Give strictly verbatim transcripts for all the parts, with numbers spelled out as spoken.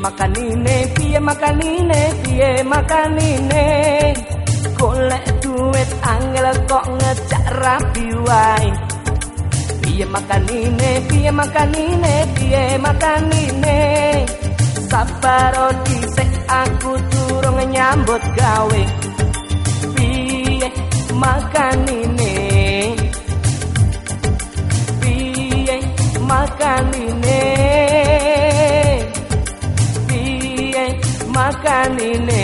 makanine, piye makanine, piye makanine. Golek duit angel kok ngejak rabi wae. Piye makanine, piye makanine, piye makanine. Sabar dhisik aku durung nyambut gawe. Piye makanine, piye makanine, piye makanine.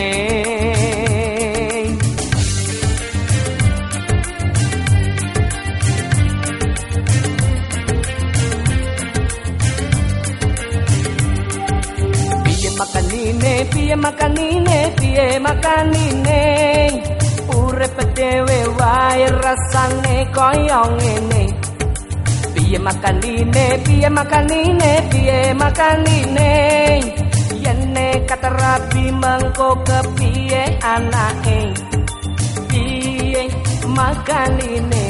Makanine, piye makanine, piye makanine. Urip dhewe wae rasane kaya ngene. Piye makanine, piye makanine, piye makanine. Yene kata rabi mengko kepiye anake. Piye makanine,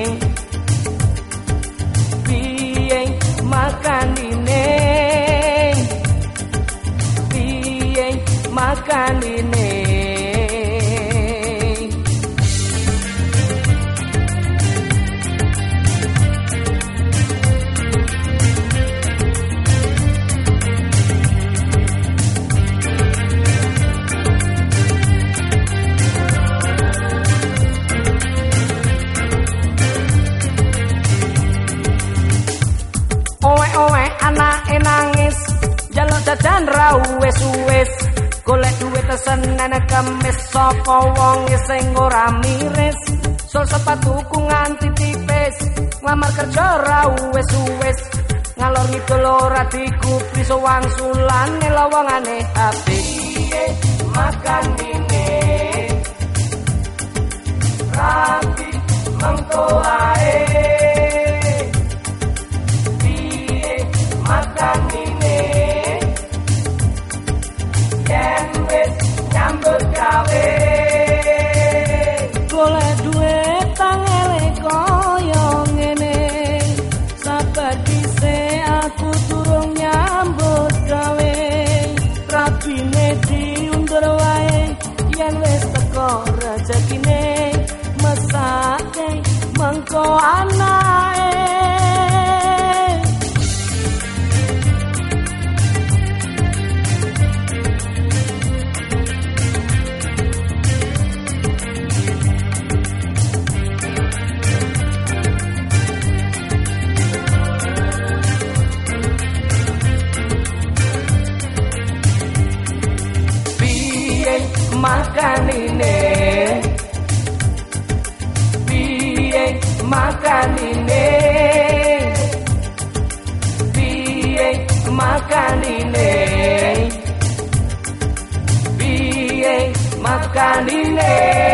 piye makanine, makanine. Owe-owe anake nangis, jaluk dadan ra wis-wis. Golek duit senen kemis saka wong sing ora miris. Sol sepatuku nganti tipis, nglamar kerja ra wis-wis. Ngalor ngidul ora dikupri sewangsulane lowongane hati. Piye makanine, rapi mengko ae. Piye makanine, yen wis nyambut gawe. Golek duit tangele kaya ngene. Sabar dhisik aku durung nyambut gawe. Rabine diundur wae yen wis teko rezekine. Mesake mengko anake. Makanine, piye makanine, piye makanine, piye makanine.